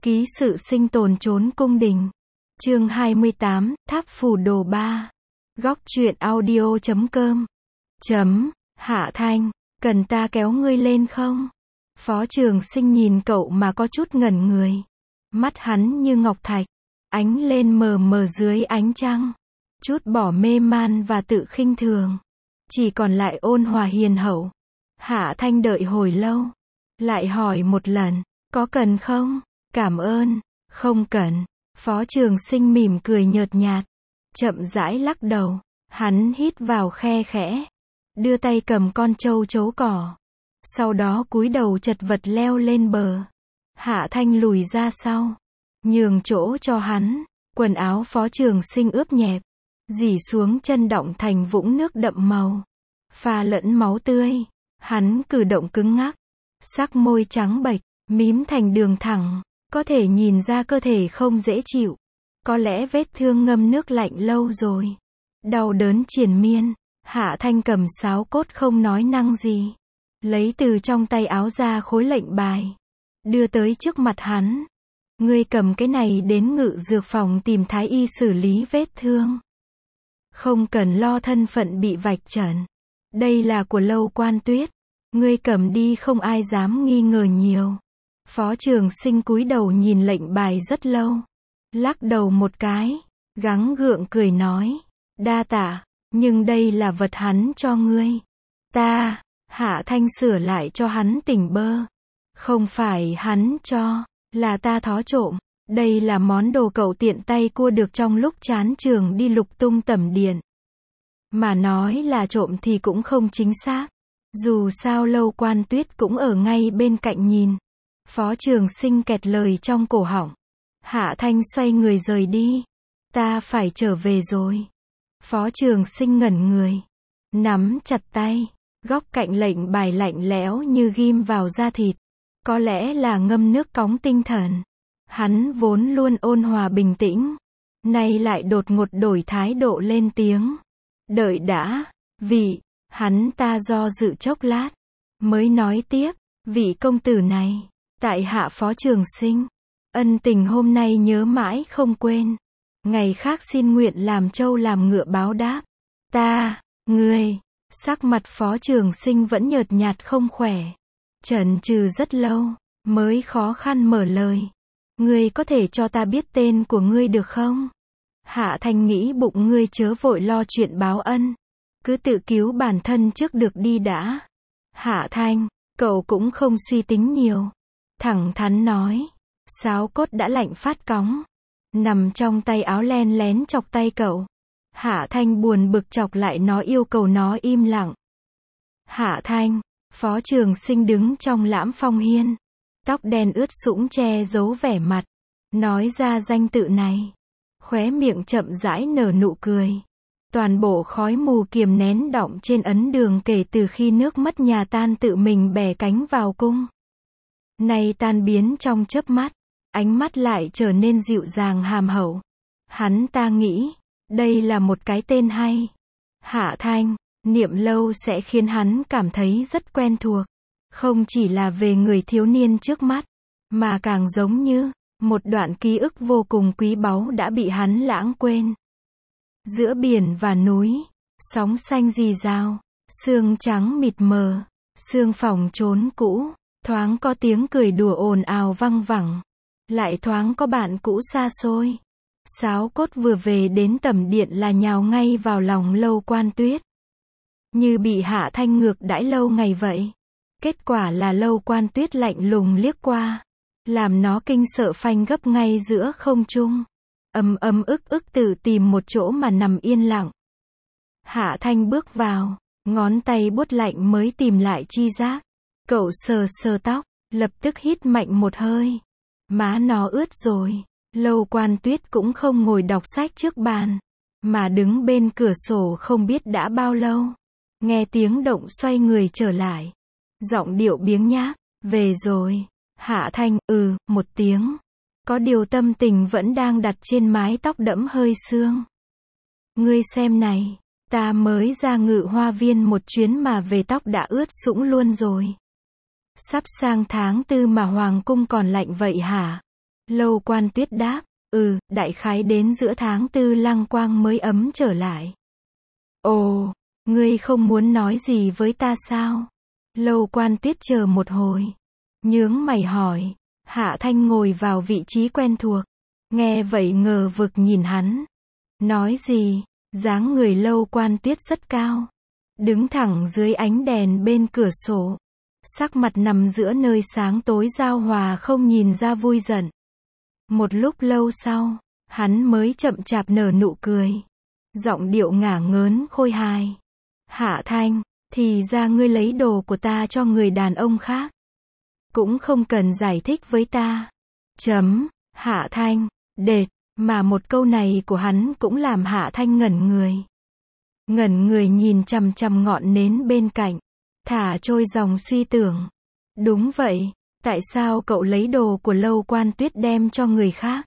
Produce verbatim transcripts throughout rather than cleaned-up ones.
Ký sự sinh tồn trốn cung đình. Chương hai mươi tám, Tháp Phù Đồ ba. Góc truyện audio chấm com. Chấm, Hạ Thanh, cần ta kéo ngươi lên không? Phó Trường Sinh nhìn cậu mà có chút ngẩn người. Mắt hắn như ngọc thạch, ánh lên mờ mờ dưới ánh trăng. Chút bỏ mê man và tự khinh thường. Chỉ còn lại ôn hòa hiền hậu. Hạ Thanh đợi hồi lâu. Lại hỏi một lần, có cần không? Cảm ơn, không cần. Phó Trường Sinh mỉm cười nhợt nhạt. Chậm rãi lắc đầu. Hắn hít vào khe khẽ. Đưa tay cầm con trâu trấu cỏ. Sau đó cúi đầu chật vật leo lên bờ. Hạ Thanh lùi ra sau. Nhường chỗ cho hắn. Quần áo Phó Trường Sinh ướp nhẹp. Rỉ xuống chân đọng thành vũng nước đậm màu. Pha lẫn máu tươi. Hắn cử động cứng ngắc. Sắc môi trắng bệch, mím thành đường thẳng. Có thể nhìn ra cơ thể không dễ chịu. Có lẽ vết thương ngâm nước lạnh lâu rồi. Đau đớn triền miên. Hạ Thanh cầm sáo cốt không nói năng gì. Lấy từ trong tay áo ra khối lệnh bài. Đưa tới trước mặt hắn. Ngươi cầm cái này đến ngự dược phòng tìm thái y xử lý vết thương. Không cần lo thân phận bị vạch trần. Đây là của Lâu Quan Tuyết. Ngươi cầm đi không ai dám nghi ngờ nhiều. Phó Trường Sinh cúi đầu nhìn lệnh bài rất lâu. Lắc đầu một cái. Gắng gượng cười nói. Đa tạ, nhưng đây là vật hắn cho ngươi. Ta, Hạ Thanh sửa lại cho hắn tỉnh bơ. Không phải hắn cho, là ta thó trộm. Đây là món đồ cậu tiện tay cua được trong lúc chán trường đi lục tung tẩm điện. Mà nói là trộm thì cũng không chính xác. Dù sao Lâu Quan Tuyết cũng ở ngay bên cạnh nhìn. Phó Trường Sinh kẹt lời trong cổ họng. Hạ Thanh xoay người rời đi. Ta phải trở về rồi. Phó Trường Sinh ngẩn người. Nắm chặt tay. Góc cạnh lệnh bài lạnh lẽo như ghim vào da thịt. Có lẽ là ngâm nước cóng tinh thần. Hắn vốn luôn ôn hòa bình tĩnh. Nay lại đột ngột đổi thái độ lên tiếng. Đợi đã, vị, hắn ta do dự chốc lát. Mới nói tiếp, vị công tử này. Tại hạ Phó Trường Sinh. Ân tình hôm nay nhớ mãi không quên. Ngày khác xin nguyện làm trâu làm ngựa báo đáp. Ta, ngươi, sắc mặt Phó Trường Sinh vẫn nhợt nhạt không khỏe. Chần chừ rất lâu, mới khó khăn mở lời. Ngươi có thể cho ta biết tên của ngươi được không? Hạ Thanh nghĩ bụng ngươi chớ vội lo chuyện báo ân. Cứ tự cứu bản thân trước được đi đã. Hạ Thanh, cậu cũng không suy tính nhiều. Thẳng thắn nói. Sáo cốt đã lạnh phát cóng. Nằm trong tay áo len lén chọc tay cậu. Hạ Thanh buồn bực chọc lại nó yêu cầu nó im lặng. Hạ Thanh, Phó Trường Sinh đứng trong Lãm Phong Hiên. Tóc đen ướt sũng che giấu vẻ mặt. Nói ra danh tự này. Khóe miệng chậm rãi nở nụ cười. Toàn bộ khói mù kiềm nén đọng trên ấn đường kể từ khi nước mất nhà tan tự mình bẻ cánh vào cung. Nay tan biến trong chớp mắt. Ánh mắt lại trở nên dịu dàng hàm hậu. Hắn ta nghĩ. Đây là một cái tên hay. Hạ Thanh. Niệm lâu sẽ khiến hắn cảm thấy rất quen thuộc. Không chỉ là về người thiếu niên trước mắt. Mà càng giống như. Một đoạn ký ức vô cùng quý báu đã bị hắn lãng quên. Giữa biển và núi. Sóng xanh rì rào. Sương trắng mịt mờ. Sương phòng trốn cũ. Thoáng có tiếng cười đùa ồn ào văng vẳng. Lại thoáng có bạn cũ xa xôi. Sáo cốt vừa về đến tẩm điện là nhào ngay vào lòng Lâu Quan Tuyết. Như bị Hạ Thanh ngược đãi lâu ngày vậy. Kết quả là Lâu Quan Tuyết lạnh lùng liếc qua. Làm nó kinh sợ phanh gấp ngay giữa không trung. Ầm ầm ức ức tự tìm một chỗ mà nằm yên lặng. Hạ Thanh bước vào. Ngón tay buốt lạnh mới tìm lại chi giác. Cậu sờ sờ tóc. Lập tức hít mạnh một hơi. Má nó ướt rồi. Lâu Quan Tuyết cũng không ngồi đọc sách trước bàn. Mà đứng bên cửa sổ không biết đã bao lâu. Nghe tiếng động xoay người trở lại. Giọng điệu biếng nhác. Về rồi. Hạ Thanh, ừ, một tiếng. Có điều tâm tình vẫn đang đặt trên mái tóc đẫm hơi sương. Ngươi xem này. Ta mới ra Ngự Hoa Viên một chuyến mà về tóc đã ướt sũng luôn rồi. Sắp sang tháng tư mà hoàng cung còn lạnh vậy hả? Lâu Quan Tuyết đáp, ừ, đại khái đến giữa tháng tư Lăng Quang mới ấm trở lại. Ồ, ngươi không muốn nói gì với ta sao? Lâu Quan Tuyết chờ một hồi, nhướng mày hỏi. Hạ Thanh ngồi vào vị trí quen thuộc, nghe vậy ngờ vực nhìn hắn. Nói gì? Dáng người Lâu Quan Tuyết rất cao, đứng thẳng dưới ánh đèn bên cửa sổ, sắc mặt nằm giữa nơi sáng tối giao hòa không nhìn ra vui giận. Một lúc lâu sau, hắn mới chậm chạp nở nụ cười, giọng điệu ngả ngớn khôi hài. Hạ Thanh, thì ra ngươi lấy đồ của ta cho người đàn ông khác. Cũng không cần giải thích với ta. Chấm, Hạ Thanh, đệt, mà một câu này của hắn cũng làm Hạ Thanh ngẩn người. Ngẩn người nhìn chằm chằm ngọn nến bên cạnh, thả trôi dòng suy tưởng. Đúng vậy, tại sao cậu lấy đồ của Lâu Quan Tuyết đem cho người khác,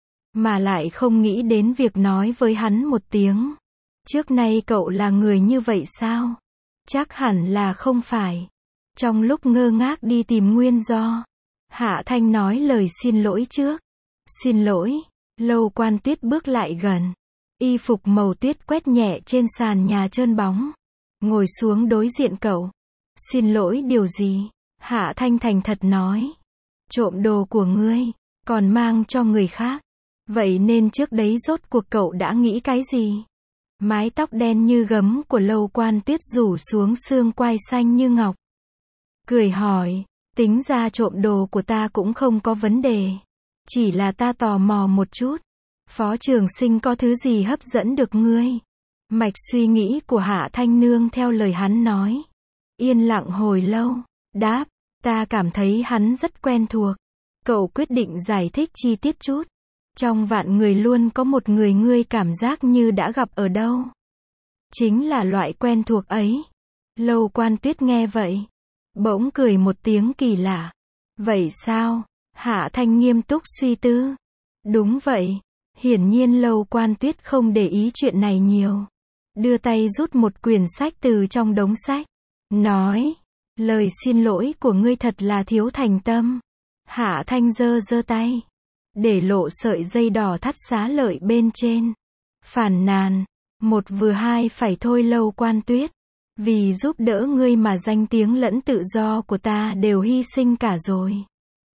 mà lại không nghĩ đến việc nói với hắn một tiếng? Trước nay cậu là người như vậy sao? Chắc hẳn là không phải. Trong lúc ngơ ngác đi tìm nguyên do, Hạ Thanh nói lời xin lỗi trước. Xin lỗi. Lâu Quan Tuyết bước lại gần, y phục màu tuyết quét nhẹ trên sàn nhà trơn bóng, ngồi xuống đối diện cậu. Xin lỗi điều gì? Hạ Thanh thành thật nói. Trộm đồ của ngươi, còn mang cho người khác. Vậy nên trước đấy rốt cuộc cậu đã nghĩ cái gì? Mái tóc đen như gấm của Lâu Quan Tuyết rủ xuống xương quai xanh như ngọc. Cười hỏi, tính ra trộm đồ của ta cũng không có vấn đề. Chỉ là ta tò mò một chút. Phó Trường Sinh có thứ gì hấp dẫn được ngươi? Mạch suy nghĩ của Hạ Thanh nương theo lời hắn nói. Yên lặng hồi lâu, đáp, ta cảm thấy hắn rất quen thuộc. Cậu quyết định giải thích chi tiết chút. Trong vạn người luôn có một người ngươi cảm giác như đã gặp ở đâu. Chính là loại quen thuộc ấy. Lâu Quan Tuyết nghe vậy, bỗng cười một tiếng kỳ lạ. Vậy sao? Hạ Thanh nghiêm túc suy tư. Đúng vậy. Hiển nhiên Lâu Quan Tuyết không để ý chuyện này nhiều. Đưa tay rút một quyển sách từ trong đống sách. Nói, lời xin lỗi của ngươi thật là thiếu thành tâm. Hạ Thanh giơ giơ tay, để lộ sợi dây đỏ thắt xá lợi bên trên. Phàn nàn, một vừa hai phải thôi Lâu Quan Tuyết. Vì giúp đỡ ngươi mà danh tiếng lẫn tự do của ta đều hy sinh cả rồi.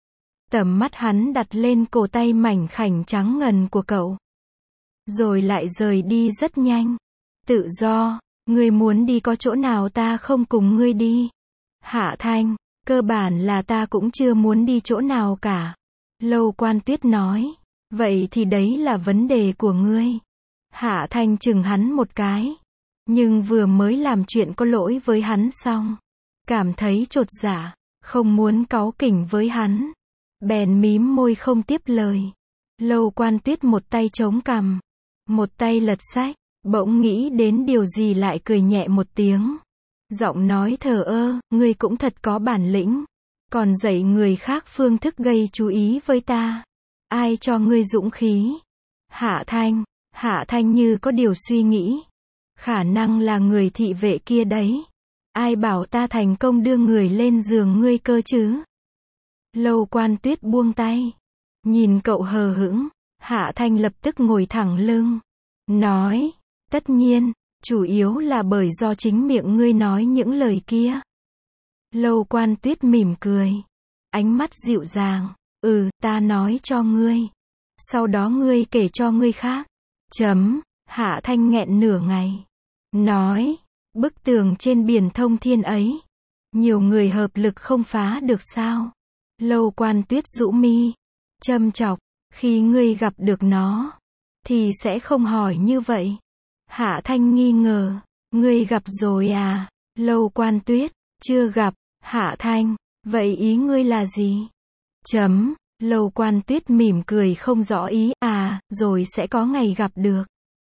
Tầm mắt hắn đặt lên cổ tay mảnh khảnh trắng ngần của cậu, rồi lại rời đi rất nhanh. Tự do, ngươi muốn đi có chỗ nào ta không cùng ngươi đi? Hạ Thanh, cơ bản là ta cũng chưa muốn đi chỗ nào cả. Lâu Quan Tuyết nói, vậy thì đấy là vấn đề của ngươi. Hạ Thanh chừng hắn một cái, nhưng vừa mới làm chuyện có lỗi với hắn xong, cảm thấy chột dạ, không muốn cáu kỉnh với hắn, bèn mím môi không tiếp lời. Lâu Quan Tuyết một tay chống cằm, một tay lật sách, bỗng nghĩ đến điều gì lại cười nhẹ một tiếng. Giọng nói thờ ơ, ngươi cũng thật có bản lĩnh, còn dạy người khác phương thức gây chú ý với ta. Ai cho ngươi dũng khí? Hạ Thanh, Hạ Thanh như có điều suy nghĩ. Khả năng là người thị vệ kia đấy. Ai bảo ta thành công đưa người lên giường ngươi cơ chứ? Lâu Quan Tuyết buông tay, nhìn cậu hờ hững. Hạ Thanh lập tức ngồi thẳng lưng, nói, tất nhiên, chủ yếu là bởi do chính miệng ngươi nói những lời kia. Lâu Quan Tuyết mỉm cười, ánh mắt dịu dàng, ừ, ta nói cho ngươi, sau đó ngươi kể cho người khác. Chấm, Hạ Thanh nghẹn nửa ngày, nói, bức tường trên biển thông thiên ấy, nhiều người hợp lực không phá được sao? Lâu Quan Tuyết rũ mi, châm chọc, khi ngươi gặp được nó, thì sẽ không hỏi như vậy. Hạ Thanh nghi ngờ, ngươi gặp rồi à? Lâu Quan Tuyết, chưa gặp. Hạ Thanh, vậy ý ngươi là gì? Chấm, Lâu Quan Tuyết mỉm cười không rõ ý, à, rồi sẽ có ngày gặp được.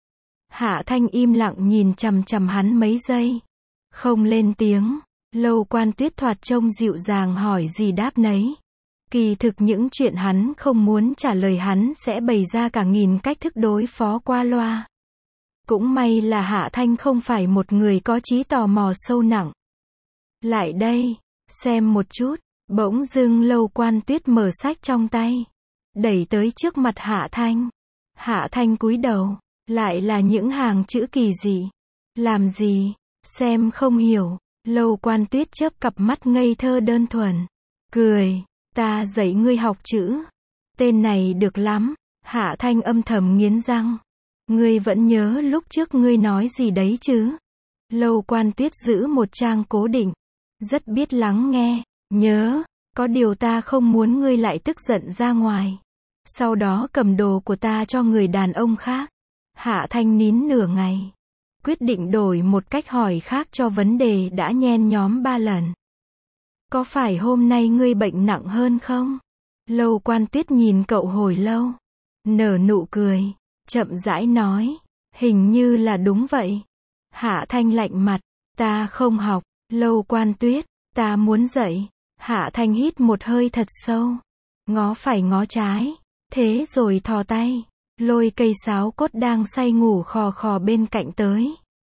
Hạ Thanh im lặng nhìn chằm chằm hắn mấy giây, không lên tiếng. Lâu Quan Tuyết thoạt trông dịu dàng hỏi gì đáp nấy. Kỳ thực những chuyện hắn không muốn trả lời hắn sẽ bày ra cả nghìn cách thức đối phó qua loa. Cũng may là Hạ Thanh không phải một người có trí tò mò sâu nặng. Lại đây, xem một chút. Bỗng dưng Lâu Quan Tuyết mở sách trong tay, đẩy tới trước mặt Hạ Thanh. Hạ Thanh cúi đầu, lại là những hàng chữ kỳ dị. Làm gì? Xem không hiểu. Lâu Quan Tuyết chớp cặp mắt ngây thơ đơn thuần. Cười, ta dạy ngươi học chữ. Tên này được lắm. Hạ Thanh âm thầm nghiến răng. Ngươi vẫn nhớ lúc trước ngươi nói gì đấy chứ? Lâu Quan Tuyết giữ một trang cố định. Rất biết lắng nghe. Nhớ, có điều ta không muốn ngươi lại tức giận ra ngoài. Sau đó cầm đồ của ta cho người đàn ông khác. Hạ Thanh nín nửa ngày. Quyết định đổi một cách hỏi khác cho vấn đề đã nhen nhóm ba lần. Có phải hôm nay ngươi bệnh nặng hơn không? Lâu Quan Tuyết nhìn cậu hồi lâu. Nở nụ cười. Chậm rãi nói. Hình như là đúng vậy. Hạ Thanh lạnh mặt. Ta không học. Lâu Quan Tuyết. Ta muốn dạy. Hạ Thanh hít một hơi thật sâu. Ngó phải ngó trái. Thế rồi thò tay. Lôi cây sáo cốt đang say ngủ khò khò bên cạnh tới.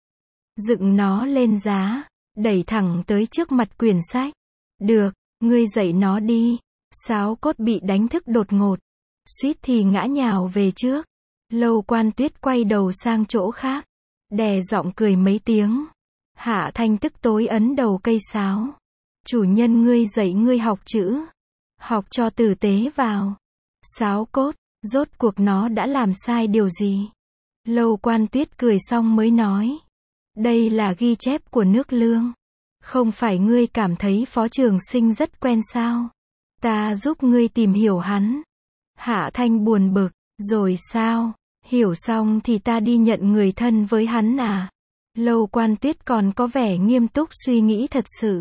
Dựng nó lên giá. Đẩy thẳng tới trước mặt quyển sách. Được, ngươi dạy nó đi. Sáo cốt bị đánh thức đột ngột. Suýt thì ngã nhào về trước. Lâu Quan Tuyết quay đầu sang chỗ khác. Đè giọng cười mấy tiếng. Hạ Thanh tức tối ấn đầu cây sáo. Chủ nhân ngươi dạy ngươi học chữ. Học cho tử tế vào. Sáo cốt, rốt cuộc nó đã làm sai điều gì? Lâu Quan Tuyết cười xong mới nói. Đây là ghi chép của nước Lương. Không phải ngươi cảm thấy Phó Trường Sinh rất quen sao? Ta giúp ngươi tìm hiểu hắn. Hạ Thanh buồn bực. Rồi sao? Hiểu xong thì ta đi nhận người thân với hắn à? Lâu Quan Tuyết còn có vẻ nghiêm túc suy nghĩ thật sự.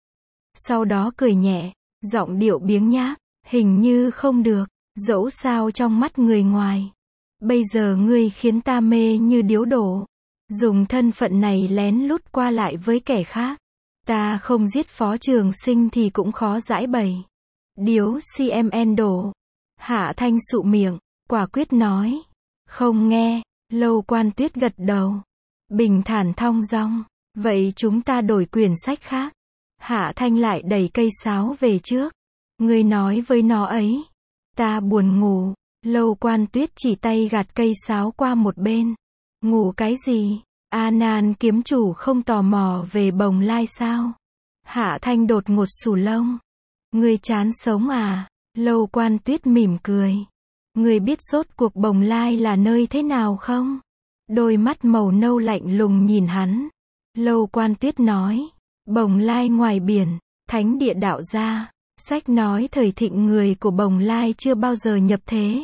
Sau đó cười nhẹ, giọng điệu biếng nhác. Hình như không được. Dẫu sao trong mắt người ngoài. Bây giờ ngươi khiến ta mê như điếu đổ. Dùng thân phận này lén lút qua lại với kẻ khác. Ta không giết Phó Trường Sinh thì cũng khó giải bày. Điếu xê em en đổ. Hạ Thanh sụ miệng, quả quyết nói. Không nghe. Lâu Quan Tuyết gật đầu. Bình thản thong dong. Vậy chúng ta đổi quyển sách khác. Hạ Thanh lại đẩy cây sáo về trước. Ngươi nói với nó ấy. Ta buồn ngủ. Lâu Quan Tuyết chỉ tay gạt cây sáo qua một bên. Ngủ cái gì? A Nan kiếm chủ không tò mò về Bồng Lai sao? Hạ Thanh đột ngột xù lông. Ngươi chán sống à? Lâu Quan Tuyết mỉm cười. Ngươi biết rốt cuộc Bồng Lai là nơi thế nào không? Đôi mắt màu nâu lạnh lùng nhìn hắn. Lâu Quan Tuyết nói. Bồng Lai ngoài biển, thánh địa đạo gia. Sách nói thời thịnh người của Bồng Lai chưa bao giờ nhập thế.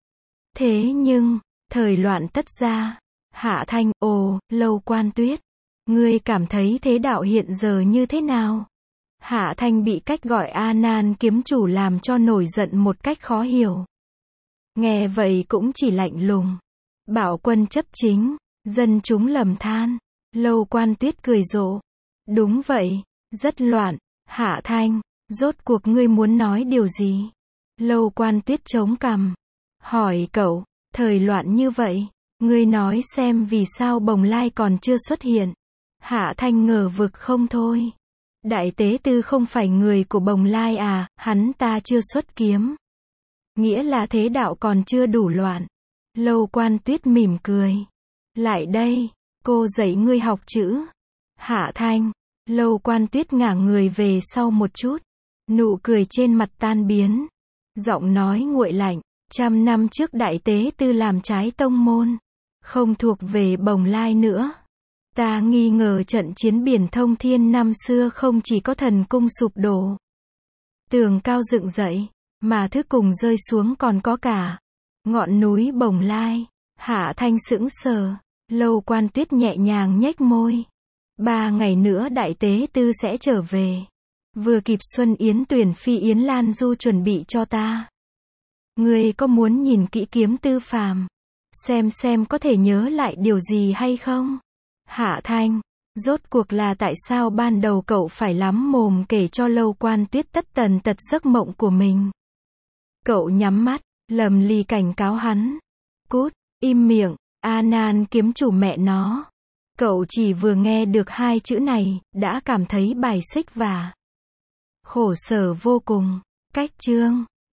Thế nhưng, thời loạn tất ra. Hạ Thanh, ồ, Lâu Quan Tuyết. Ngươi cảm thấy thế đạo hiện giờ như thế nào? Hạ Thanh bị cách gọi A Nan kiếm chủ làm cho nổi giận một cách khó hiểu. Nghe vậy cũng chỉ lạnh lùng. Bảo quân chấp chính, dân chúng lầm than. Lâu Quan Tuyết cười rộ. Đúng vậy, rất loạn. Hạ Thanh, rốt cuộc ngươi muốn nói điều gì? Lâu Quan Tuyết chống cằm. Hỏi cậu, thời loạn như vậy, ngươi nói xem vì sao Bồng Lai còn chưa xuất hiện. Hạ Thanh ngờ vực không thôi. Đại tế tư không phải người của Bồng Lai à, hắn ta chưa xuất kiếm. Nghĩa là thế đạo còn chưa đủ loạn. Lâu Quan Tuyết mỉm cười. Lại đây, cô dạy ngươi học chữ. Hạ Thanh. Lâu Quan Tuyết ngả người về sau một chút. Nụ cười trên mặt tan biến. Giọng nói nguội lạnh. Trăm năm trước đại tế tư làm trái tông môn. Không thuộc về Bồng Lai nữa. Ta nghi ngờ trận chiến biển thông thiên năm xưa không chỉ có thần cung sụp đổ. Tường cao dựng dậy. Mà thứ cùng rơi xuống còn có cả ngọn núi Bồng Lai. Hạ Thanh sững sờ. Lâu Quan Tuyết nhẹ nhàng nhếch môi. Ba ngày nữa đại tế tư sẽ trở về. Vừa kịp Xuân Yến tuyển phi Yến Lan Du chuẩn bị cho ta. Ngươi có muốn nhìn kỹ kiếm tư phàm? Xem xem có thể nhớ lại điều gì hay không? Hạ Thanh, rốt cuộc là tại sao ban đầu cậu phải lắm mồm kể cho Lâu Quan Tuyết tất tần tật giấc mộng của mình? Cậu nhắm mắt, lầm lì cảnh cáo hắn. Cút, im miệng, A Nan kiếm chủ mẹ nó. Cậu chỉ vừa nghe được hai chữ này, đã cảm thấy bài xích và khổ sở vô cùng. Cách chương